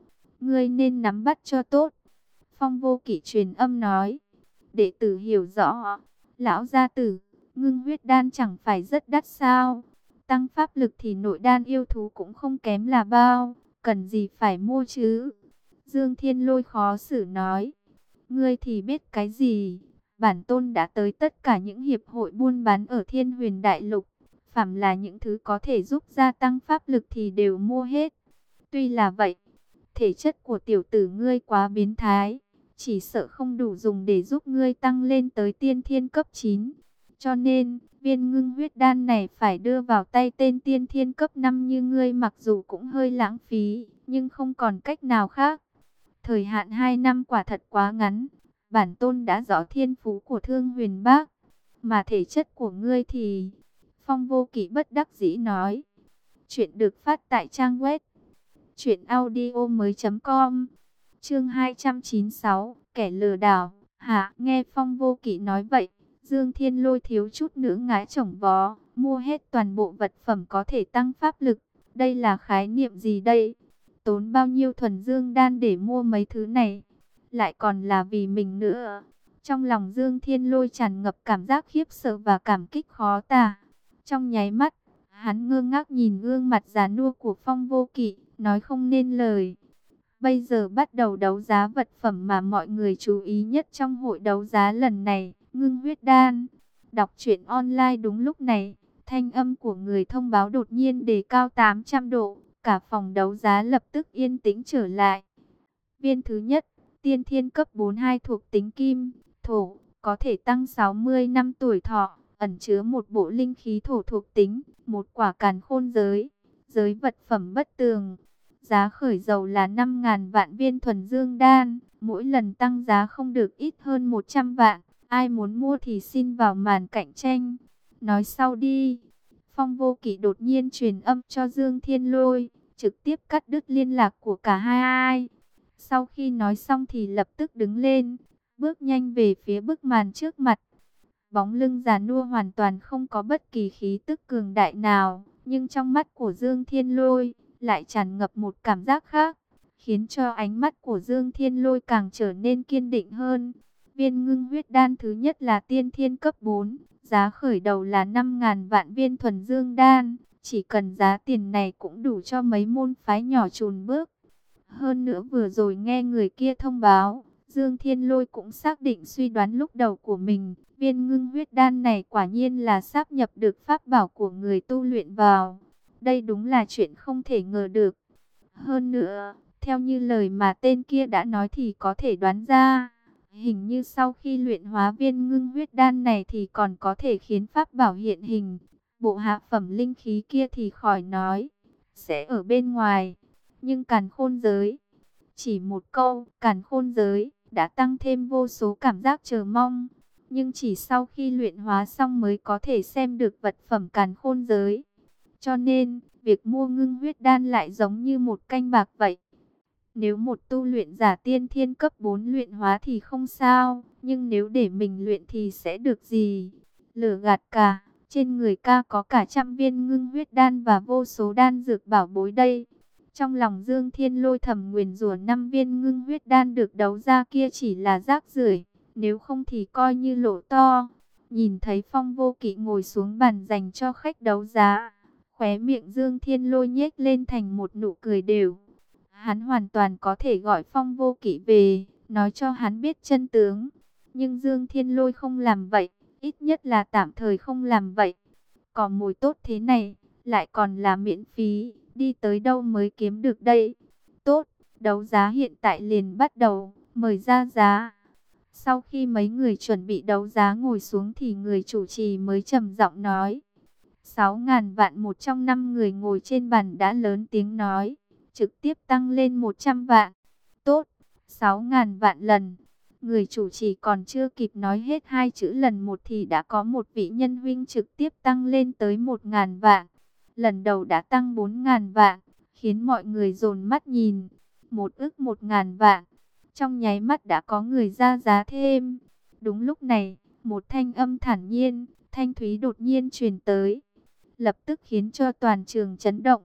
ngươi nên nắm bắt cho tốt. Phong Vô Kỵ truyền âm nói. Đệ tử hiểu rõ. Lão gia tử, ngưng huyết đan chẳng phải rất đắt sao? Tăng pháp lực thì nội đan yêu thú cũng không kém là bao, cần gì phải mua chứ? Dương Thiên Lôi khó xử nói. Ngươi thì biết cái gì? Bản tôn đã tới tất cả những hiệp hội buôn bán ở Thiên Huyền Đại Lục. Phàm là những thứ có thể giúp gia tăng pháp lực thì đều mua hết. Tuy là vậy, thể chất của tiểu tử ngươi quá biến thái, chỉ sợ không đủ dùng để giúp ngươi tăng lên tới tiên thiên cấp chín. Cho nên, viên ngưng huyết đan này phải đưa vào tay tên tiên thiên cấp năm như ngươi, mặc dù cũng hơi lãng phí, nhưng không còn cách nào khác. Thời hạn hai năm quả thật quá ngắn. Bản tôn đã rõ thiên phú của Thương Huyền Bác, mà thể chất của ngươi thì... Phong Vô Kỵ bất đắc dĩ nói. Chuyện được phát tại trang web truyện audio mới com. Chương hai trăm chín mươi sáu, kẻ lừa đảo. Hả? Nghe Phong Vô Kỵ nói vậy, Dương Thiên Lôi thiếu chút nữa ngã chổng vó, mua hết toàn bộ vật phẩm có thể tăng pháp lực. Đây là khái niệm gì đây? Tốn bao nhiêu thuần dương đan để mua mấy thứ này? Lại còn là vì mình nữa. Trong lòng Dương Thiên Lôi tràn ngập cảm giác khiếp sợ và cảm kích khó tả. Trong nháy mắt, hắn ngơ ngác nhìn gương mặt già nua của Phong Vô Kỵ, nói không nên lời. Bây giờ bắt đầu đấu giá vật phẩm mà mọi người chú ý nhất trong hội đấu giá lần này, ngưng huyết đan. Đọc truyện online đúng lúc này, thanh âm của người thông báo đột nhiên đề cao tám trăm độ, cả phòng đấu giá lập tức yên tĩnh trở lại. Viên thứ nhất, tiên thiên cấp bốn hai thuộc tính kim, thổ, có thể tăng sáu mươi năm tuổi thọ, ẩn chứa một bộ linh khí thổ thuộc tính, một quả càn khôn giới, giới vật phẩm bất tường. Giá khởi dầu là năm nghìn vạn viên thuần dương đan, mỗi lần tăng giá không được ít hơn một trăm vạn. Ai muốn mua thì xin vào màn cạnh tranh. Nói sau đi. Phong Vô Kỵ đột nhiên truyền âm cho Dương Thiên Lôi, trực tiếp cắt đứt liên lạc của cả hai. Sau khi nói xong thì lập tức đứng lên, bước nhanh về phía bức màn trước mặt. Bóng lưng già nua hoàn toàn không có bất kỳ khí tức cường đại nào, nhưng trong mắt của Dương Thiên Lôi lại tràn ngập một cảm giác khác, khiến cho ánh mắt của Dương Thiên Lôi càng trở nên kiên định hơn. Viên ngưng huyết đan thứ nhất là tiên thiên cấp bốn, giá khởi đầu là năm nghìn vạn viên thuần dương đan, chỉ cần giá tiền này cũng đủ cho mấy môn phái nhỏ chùn bước. Hơn nữa vừa rồi nghe người kia thông báo, Dương Thiên Lôi cũng xác định suy đoán lúc đầu của mình, viên ngưng huyết đan này quả nhiên là sáp nhập được pháp bảo của người tu luyện vào. Đây đúng là chuyện không thể ngờ được. Hơn nữa, theo như lời mà tên kia đã nói thì có thể đoán ra, hình như sau khi luyện hóa viên ngưng huyết đan này thì còn có thể khiến pháp bảo hiện hình. Bộ hạ phẩm linh khí kia thì khỏi nói, sẽ ở bên ngoài. Nhưng càn khôn giới, chỉ một câu càn khôn giới đã tăng thêm vô số cảm giác chờ mong. Nhưng chỉ sau khi luyện hóa xong mới có thể xem được vật phẩm càn khôn giới. Cho nên, việc mua ngưng huyết đan lại giống như một canh bạc vậy. Nếu một tu luyện giả tiên thiên cấp bốn luyện hóa thì không sao, nhưng nếu để mình luyện thì sẽ được gì? Lừa gạt cả, trên người ca có cả trăm viên ngưng huyết đan và vô số đan dược bảo bối đây. Trong lòng Dương Thiên Lôi thầm nguyền rủa năm viên ngưng huyết đan được đấu ra kia chỉ là rác rưởi, nếu không thì coi như lỗ to. Nhìn thấy Phong Vô Kỵ ngồi xuống bàn dành cho khách đấu giá, khóe miệng Dương Thiên Lôi nhếch lên thành một nụ cười đều. Hắn hoàn toàn có thể gọi Phong Vô Kỵ về, nói cho hắn biết chân tướng. Nhưng Dương Thiên Lôi không làm vậy, ít nhất là tạm thời không làm vậy. Có mồi tốt thế này, lại còn là miễn phí, đi tới đâu mới kiếm được đây? Tốt, đấu giá hiện tại liền bắt đầu, mời ra giá. Sau khi mấy người chuẩn bị đấu giá ngồi xuống thì người chủ trì mới trầm giọng nói. Sáu ngàn vạn. Một trong năm người ngồi trên bàn đã lớn tiếng nói, trực tiếp tăng lên một trăm vạn. Tốt, sáu ngàn vạn lần. Người chủ trì còn chưa kịp nói hết hai chữ lần một thì đã có một vị nhân huynh trực tiếp tăng lên tới một ngàn vạn. Lần đầu đã tăng bốn ngàn vạn, khiến mọi người dồn mắt nhìn. Một ức một ngàn vạn. Trong nháy mắt đã có người ra giá thêm. Đúng lúc này, một thanh âm thản nhiên, thanh thúy đột nhiên truyền tới, lập tức khiến cho toàn trường chấn động.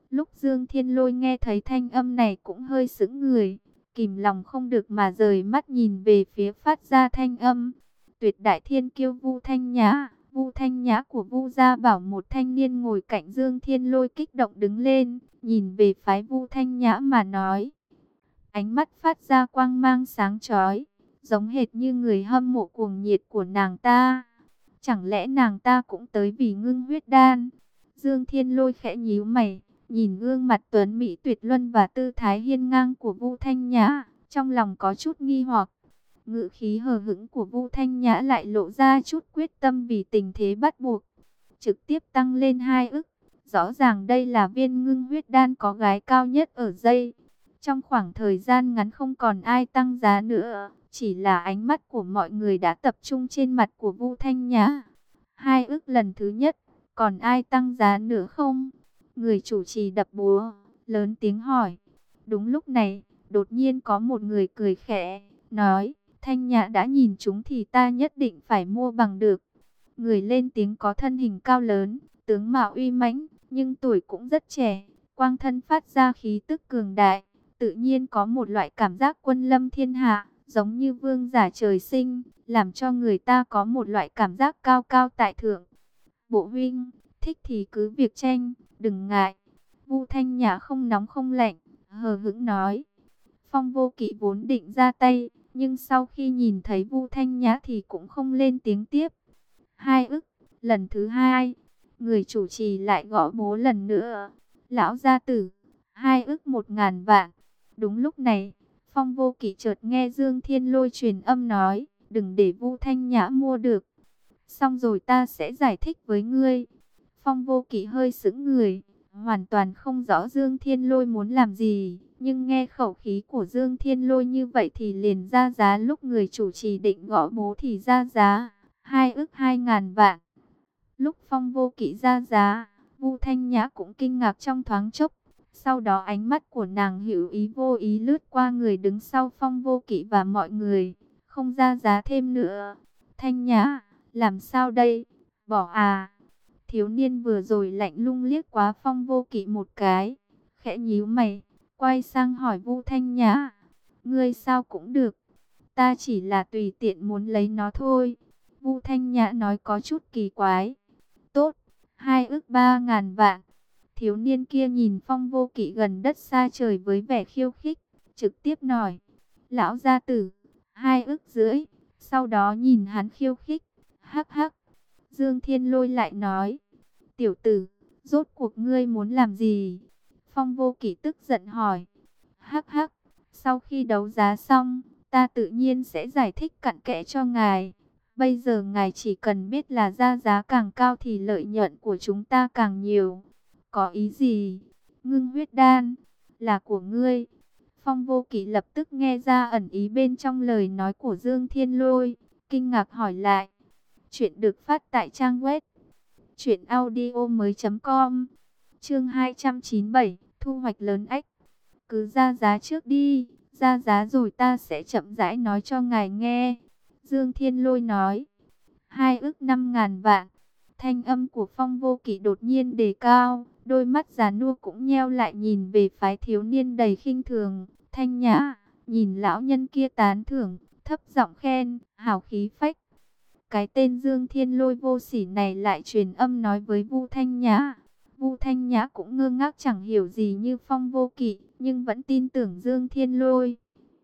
Lúc Dương Thiên Lôi nghe thấy thanh âm này cũng hơi sững người, kìm lòng không được mà rời mắt nhìn về phía phát ra thanh âm. Tuyệt đại thiên kiêu Vu Thanh Nhã, Vu Thanh Nhã của Vu gia bảo, một thanh niên ngồi cạnh Dương Thiên Lôi kích động đứng lên, nhìn về phái Vu Thanh Nhã mà nói. Ánh mắt phát ra quang mang sáng chói, giống hệt như người hâm mộ cuồng nhiệt của nàng ta. Chẳng lẽ nàng ta cũng tới vì ngưng huyết đan? Dương Thiên Lôi khẽ nhíu mày, nhìn gương mặt tuấn mỹ tuyệt luân và tư thái hiên ngang của Vu Thanh Nhã, trong lòng có chút nghi hoặc. Ngữ khí hờ hững của Vu Thanh Nhã lại lộ ra chút quyết tâm vì tình thế bắt buộc, trực tiếp tăng lên hai ức. Rõ ràng đây là viên ngưng huyết đan có gái cao nhất ở dây. Trong khoảng thời gian ngắn không còn ai tăng giá nữa, chỉ là ánh mắt của mọi người đã tập trung trên mặt của Vu Thanh Nhã. Hai ức lần thứ nhất, còn ai tăng giá nữa không? Người chủ trì đập búa, lớn tiếng hỏi. Đúng lúc này, đột nhiên có một người cười khẽ, nói, Thanh Nhã đã nhìn chúng thì ta nhất định phải mua bằng được. Người lên tiếng có thân hình cao lớn, tướng mạo uy mãnh, nhưng tuổi cũng rất trẻ, quang thân phát ra khí tức cường đại, tự nhiên có một loại cảm giác quân lâm thiên hạ, giống như vương giả trời sinh, làm cho người ta có một loại cảm giác cao cao tại thượng. Bộ huynh, thích thì cứ việc tranh, đừng ngại. Vu Thanh Nhã không nóng không lạnh, hờ hững nói. Phong Vô Kỵ vốn định ra tay, nhưng sau khi nhìn thấy Vu Thanh Nhã thì cũng không lên tiếng tiếp. Hai ức, lần thứ hai, người chủ trì lại gõ bố lần nữa. Lão gia tử, hai ức một ngàn vạn. Đúng lúc này, Phong Vô Kỵ chợt nghe Dương Thiên Lôi truyền âm nói, đừng để Vu Thanh Nhã mua được. Xong rồi ta sẽ giải thích với ngươi. Phong Vô Kỵ hơi sững người, hoàn toàn không rõ Dương Thiên Lôi muốn làm gì, nhưng nghe khẩu khí của Dương Thiên Lôi như vậy thì liền ra giá. Lúc người chủ trì định gõ bố thì ra giá hai ức hai ngàn vạn. Lúc Phong Vô Kỵ ra giá, Vu Thanh Nhã cũng kinh ngạc trong thoáng chốc. Sau đó ánh mắt của nàng hữu ý vô ý lướt qua người đứng sau Phong Vô Kỵ và mọi người, không ra giá thêm nữa. Thanh Nhã, làm sao đây? Bỏ à? Thiếu niên vừa rồi lạnh lùng liếc quá Phong Vô Kỵ một cái, khẽ nhíu mày, quay sang hỏi Vu Thanh Nhã, ngươi sao cũng được, ta chỉ là tùy tiện muốn lấy nó thôi. Vu Thanh Nhã nói có chút kỳ quái. Tốt, hai ức ba ngàn vạn. Thiếu niên kia nhìn Phong Vô Kỵ gần đất xa trời với vẻ khiêu khích, trực tiếp nói, lão gia tử, hai ức rưỡi. Sau đó nhìn hắn khiêu khích, hắc hắc. Dương Thiên Lôi lại nói, tiểu tử, rốt cuộc ngươi muốn làm gì? Phong Vô Kỵ tức giận hỏi. Hắc hắc, sau khi đấu giá xong, ta tự nhiên sẽ giải thích cặn kẽ cho ngài. Bây giờ ngài chỉ cần biết là ra giá càng cao thì lợi nhuận của chúng ta càng nhiều. Có ý gì? Ngưng huyết đan là của ngươi. Phong Vô Kỵ lập tức nghe ra ẩn ý bên trong lời nói của Dương Thiên Lôi, kinh ngạc hỏi lại. Chuyện được phát tại trang web truyện audio mới chấm com. Chương hai trăm chín mươi bảy, thu hoạch lớn ách. Cứ ra giá trước đi, ra giá rồi ta sẽ chậm rãi nói cho ngài nghe. Dương Thiên Lôi nói. Hai ức năm ngàn vạn. Thanh âm của Phong Vô Kỵ đột nhiên đề cao, đôi mắt già nua cũng nheo lại nhìn về phái thiếu niên đầy khinh thường. Thanh Nhã, nhìn lão nhân kia tán thưởng, thấp giọng khen, hào khí phách. Cái tên Dương Thiên Lôi vô sỉ này lại truyền âm nói với Vu Thanh Nhã. Vu Thanh Nhã cũng ngơ ngác chẳng hiểu gì như Phong Vô Kỵ, nhưng vẫn tin tưởng Dương Thiên Lôi.